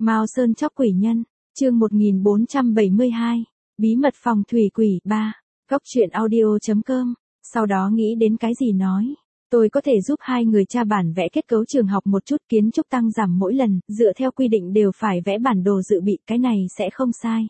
Mao Sơn chóc quỷ nhân, chương 1472, bí mật phòng thủy quỷ 3, Cóc truyện audio.com, sau đó nghĩ đến cái gì nói. Tôi có thể giúp hai người tra bản vẽ kết cấu trường học một chút, kiến trúc tăng giảm mỗi lần, dựa theo quy định đều phải vẽ bản đồ dự bị, cái này sẽ không sai.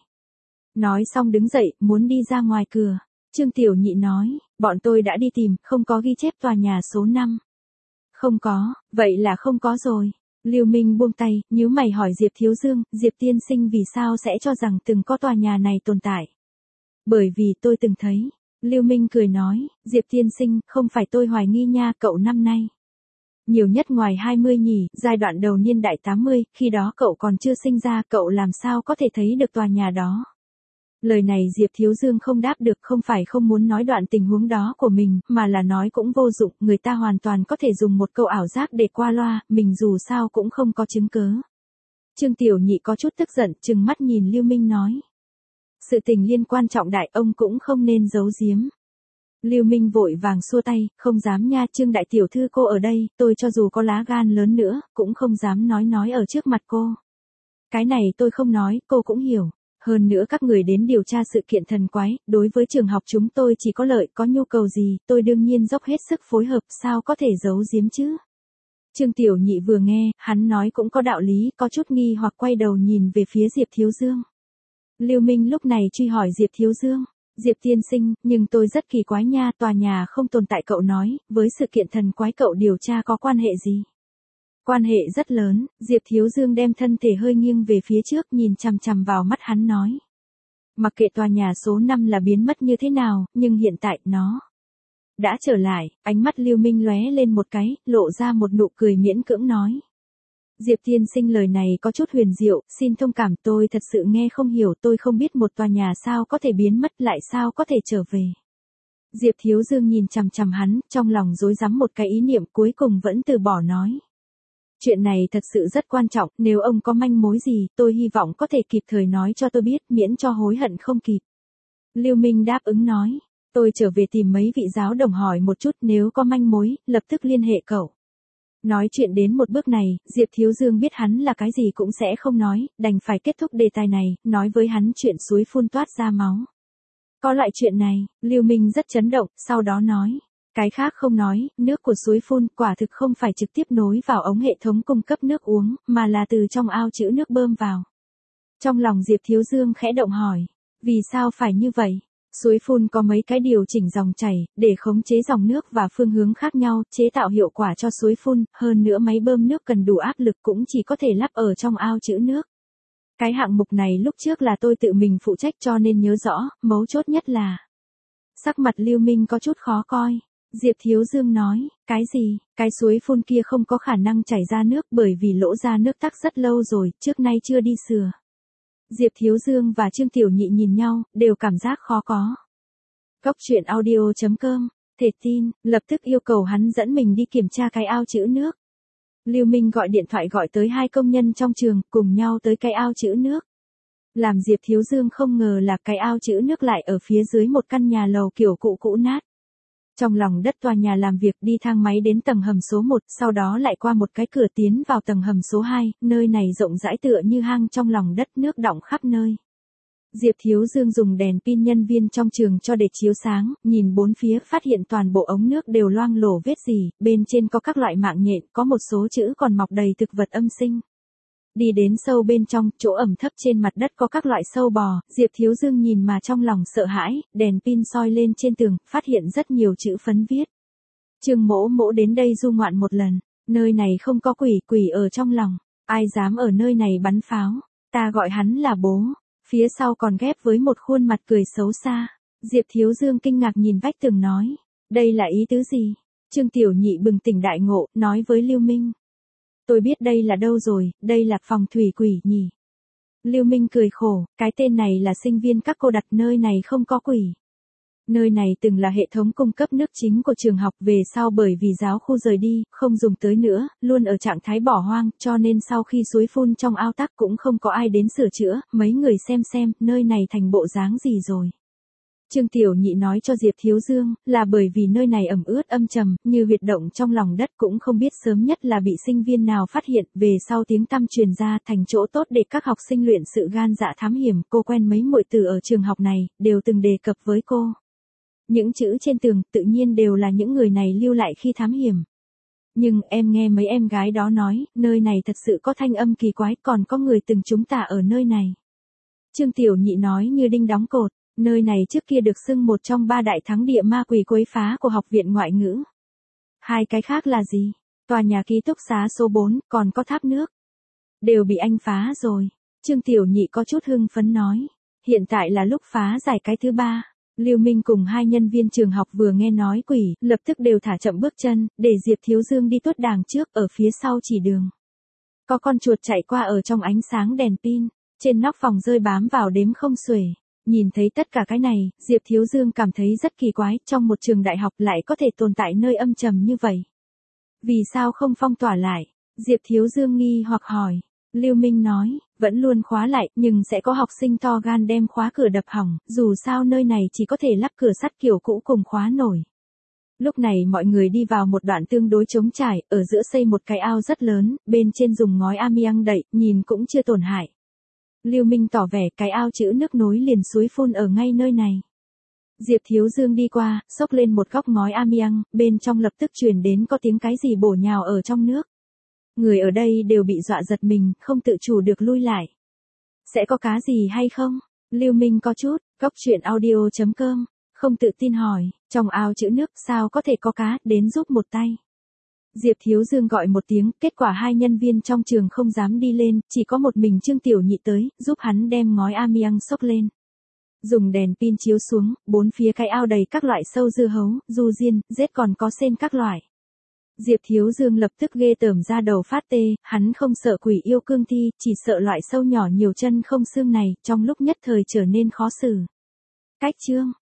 Nói xong đứng dậy, muốn đi ra ngoài cửa. Trương Tiểu Nhị nói, bọn tôi đã đi tìm, không có ghi chép tòa nhà số 5. Không có, vậy là không có rồi. Lưu Minh buông tay, nhíu mày hỏi Diệp Thiếu Dương, Diệp tiên sinh vì sao sẽ cho rằng từng có tòa nhà này tồn tại? Bởi vì tôi từng thấy. Lưu Minh cười nói, Diệp tiên sinh, không phải tôi hoài nghi nha, cậu năm nay nhiều nhất ngoài 20 nhỉ, giai đoạn đầu niên đại 80, khi đó cậu còn chưa sinh ra, cậu làm sao có thể thấy được tòa nhà đó. Lời này Diệp Thiếu Dương không đáp được, không phải không muốn nói đoạn tình huống đó của mình, mà là nói cũng vô dụng, người ta hoàn toàn có thể dùng một câu ảo giác để qua loa, mình dù sao cũng không có chứng cớ. Trương Tiểu Nhị có chút tức giận, trừng mắt nhìn Lưu Minh nói. Sự tình liên quan trọng đại, ông cũng không nên giấu giếm. Lưu Minh vội vàng xua tay, không dám nha, Trương đại tiểu thư cô ở đây, tôi cho dù có lá gan lớn nữa, cũng không dám nói ở trước mặt cô. Cái này tôi không nói, cô cũng hiểu. Hơn nữa các người đến điều tra sự kiện thần quái, đối với trường học chúng tôi chỉ có lợi, có nhu cầu gì, tôi đương nhiên dốc hết sức phối hợp, sao có thể giấu giếm chứ. Trương Tiểu Nhị vừa nghe, hắn nói cũng có đạo lý, có chút nghi hoặc quay đầu nhìn về phía Diệp Thiếu Dương. Lưu Minh lúc này truy hỏi Diệp Thiếu Dương, Diệp tiên sinh, nhưng tôi rất kỳ quái nha, tòa nhà không tồn tại cậu nói, với sự kiện thần quái cậu điều tra có quan hệ gì? Quan hệ rất lớn, Diệp Thiếu Dương đem thân thể hơi nghiêng về phía trước, nhìn chằm chằm vào mắt hắn nói. Mặc kệ tòa nhà số 5 là biến mất như thế nào, nhưng hiện tại nó đã trở lại. Ánh mắt Lưu Minh lóe lên một cái, lộ ra một nụ cười miễn cưỡng nói. Diệp tiên sinh lời này có chút huyền diệu, xin thông cảm, tôi thật sự nghe không hiểu, tôi không biết một tòa nhà sao có thể biến mất, lại sao có thể trở về. Diệp Thiếu Dương nhìn chằm chằm hắn, trong lòng rối rắm một cái ý niệm, cuối cùng vẫn từ bỏ nói. Chuyện này thật sự rất quan trọng, nếu ông có manh mối gì, tôi hy vọng có thể kịp thời nói cho tôi biết, miễn cho hối hận không kịp. Lưu Minh đáp ứng nói, tôi trở về tìm mấy vị giáo đồng hỏi một chút, nếu có manh mối, lập tức liên hệ cậu. Nói chuyện đến một bước này, Diệp Thiếu Dương biết hắn là cái gì cũng sẽ không nói, đành phải kết thúc đề tài này, nói với hắn chuyện suối phun toát ra máu. Có loại chuyện này, Lưu Minh rất chấn động, sau đó nói. Cái khác không nói, nước của suối phun quả thực không phải trực tiếp nối vào ống hệ thống cung cấp nước uống, mà là từ trong ao trữ nước bơm vào. Trong lòng Diệp Thiếu Dương khẽ động hỏi, vì sao phải như vậy? Suối phun có mấy cái điều chỉnh dòng chảy, để khống chế dòng nước và phương hướng khác nhau, chế tạo hiệu quả cho suối phun, hơn nữa máy bơm nước cần đủ áp lực cũng chỉ có thể lắp ở trong ao trữ nước. Cái hạng mục này lúc trước là tôi tự mình phụ trách cho nên nhớ rõ, mấu chốt nhất là. Sắc mặt Lưu Minh có chút khó coi. Diệp Thiếu Dương nói, cái gì, cái suối phun kia không có khả năng chảy ra nước bởi vì lỗ ra nước tắc rất lâu rồi, trước nay chưa đi sửa. Diệp Thiếu Dương và Trương Tiểu Nhị nhìn nhau, đều cảm giác khó có. Cóc truyện audio.com, thể tin, lập tức yêu cầu hắn dẫn mình đi kiểm tra cái ao trữ nước. Lưu Minh gọi điện thoại gọi tới hai công nhân trong trường, cùng nhau tới cái ao trữ nước. Làm Diệp Thiếu Dương không ngờ là cái ao trữ nước lại ở phía dưới một căn nhà lầu kiểu cũ nát. Trong lòng đất tòa nhà làm việc, đi thang máy đến tầng hầm số 1, sau đó lại qua một cái cửa tiến vào tầng hầm số 2, nơi này rộng rãi tựa như hang trong lòng đất, nước đọng khắp nơi. Diệp Thiếu Dương dùng đèn pin nhân viên trong trường cho để chiếu sáng, nhìn bốn phía phát hiện toàn bộ ống nước đều loang lổ vết rỉ, bên trên có các loại mạng nhện, có một số chữ còn mọc đầy thực vật âm sinh. Đi đến sâu bên trong, chỗ ẩm thấp trên mặt đất có các loại sâu bò, Diệp Thiếu Dương nhìn mà trong lòng sợ hãi, đèn pin soi lên trên tường, phát hiện rất nhiều chữ phấn viết. Trương Mỗ Mỗ đến đây du ngoạn một lần, nơi này không có quỷ, quỷ ở trong lòng, ai dám ở nơi này bắn pháo, ta gọi hắn là bố, phía sau còn ghép với một khuôn mặt cười xấu xa. Diệp Thiếu Dương kinh ngạc nhìn vách tường nói, đây là ý tứ gì? Trương Tiểu Nhị bừng tỉnh đại ngộ, nói với Lưu Minh. Tôi biết đây là đâu rồi, đây là phòng thủy quỷ nhỉ. Lưu Minh cười khổ, cái tên này là sinh viên các cô đặt, nơi này không có quỷ. Nơi này từng là hệ thống cung cấp nước chính của trường học, về sau bởi vì giáo khu rời đi, không dùng tới nữa, luôn ở trạng thái bỏ hoang, cho nên sau khi suối phun trong ao tắc cũng không có ai đến sửa chữa, mấy người xem, nơi này thành bộ dáng gì rồi. Trương Tiểu Nhị nói cho Diệp Thiếu Dương, là bởi vì nơi này ẩm ướt âm trầm, như huyệt động trong lòng đất, cũng không biết sớm nhất là bị sinh viên nào phát hiện, về sau tiếng tăm truyền ra thành chỗ tốt để các học sinh luyện sự gan dạ thám hiểm. Cô quen mấy muội tử ở trường học này, đều từng đề cập với cô. Những chữ trên tường tự nhiên đều là những người này lưu lại khi thám hiểm. Nhưng em nghe mấy em gái đó nói, nơi này thật sự có thanh âm kỳ quái, còn có người từng chúng ta ở nơi này. Trương Tiểu Nhị nói như đinh đóng cột, nơi này trước kia được xưng một trong 3 đại thắng địa ma quỷ quấy phá của Học viện Ngoại ngữ. 2 cái khác là gì? Tòa nhà ký túc xá số 4, còn có tháp nước. Đều bị anh phá rồi. Trương Tiểu Nhị có chút hưng phấn nói. Hiện tại là lúc phá giải cái thứ 3. Lưu Minh cùng 2 nhân viên trường học vừa nghe nói quỷ, lập tức đều thả chậm bước chân, để Diệp Thiếu Dương đi tuốt đàng trước, ở phía sau chỉ đường. Có con chuột chạy qua ở trong ánh sáng đèn pin, trên nóc phòng rơi bám vào đếm không xuể. Nhìn thấy tất cả cái này, Diệp Thiếu Dương cảm thấy rất kỳ quái, trong một trường đại học lại có thể tồn tại nơi âm trầm như vậy. Vì sao không phong tỏa lại? Diệp Thiếu Dương nghi hoặc hỏi. Lưu Minh nói, vẫn luôn khóa lại, nhưng sẽ có học sinh to gan đem khóa cửa đập hỏng, dù sao nơi này chỉ có thể lắp cửa sắt kiểu cũ cùng khóa nổi. Lúc này mọi người đi vào một đoạn tương đối trống trải, ở giữa xây một cái ao rất lớn, bên trên dùng ngói amiang đậy, nhìn cũng chưa tổn hại. Lưu Minh tỏ vẻ cái ao chữ nước nối liền suối phun ở ngay nơi này. Diệp Thiếu Dương đi qua, xốc lên một góc ngói amiang, bên trong lập tức truyền đến có tiếng cái gì bổ nhào ở trong nước. Người ở đây đều bị dọa giật mình, không tự chủ được lui lại. Sẽ có cá gì hay không? Lưu Minh có chút, goctruyện.audio.com, không tự tin hỏi, trong ao chữ nước sao có thể có cá, đến giúp một tay. Diệp Thiếu Dương gọi một tiếng, kết quả 2 nhân viên trong trường không dám đi lên, chỉ có một mình Trương Tiểu Nhị tới, giúp hắn đem ngói amiang xốc lên. Dùng đèn pin chiếu xuống, 4 phía cái ao đầy các loại sâu dưa hấu, du diên, rết còn có sên các loại. Diệp Thiếu Dương lập tức ghê tởm ra đầu phát tê, hắn không sợ quỷ yêu cương thi, chỉ sợ loại sâu nhỏ nhiều chân không xương này, trong lúc nhất thời trở nên khó xử. Cách chương